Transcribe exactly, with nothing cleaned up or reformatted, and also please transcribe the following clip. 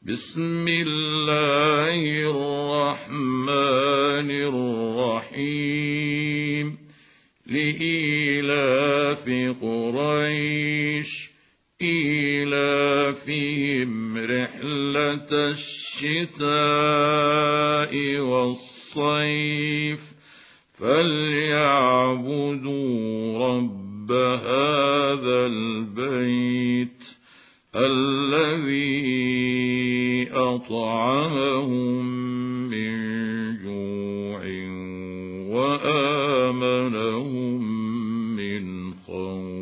بسم الله الرحمن الرحيم لإيلاف قريش إيلافهم رحلة الشتاء والصيف فليعبدوا رب هذا البيت الذي أطعمهم من جوع وآمنهم من خوف.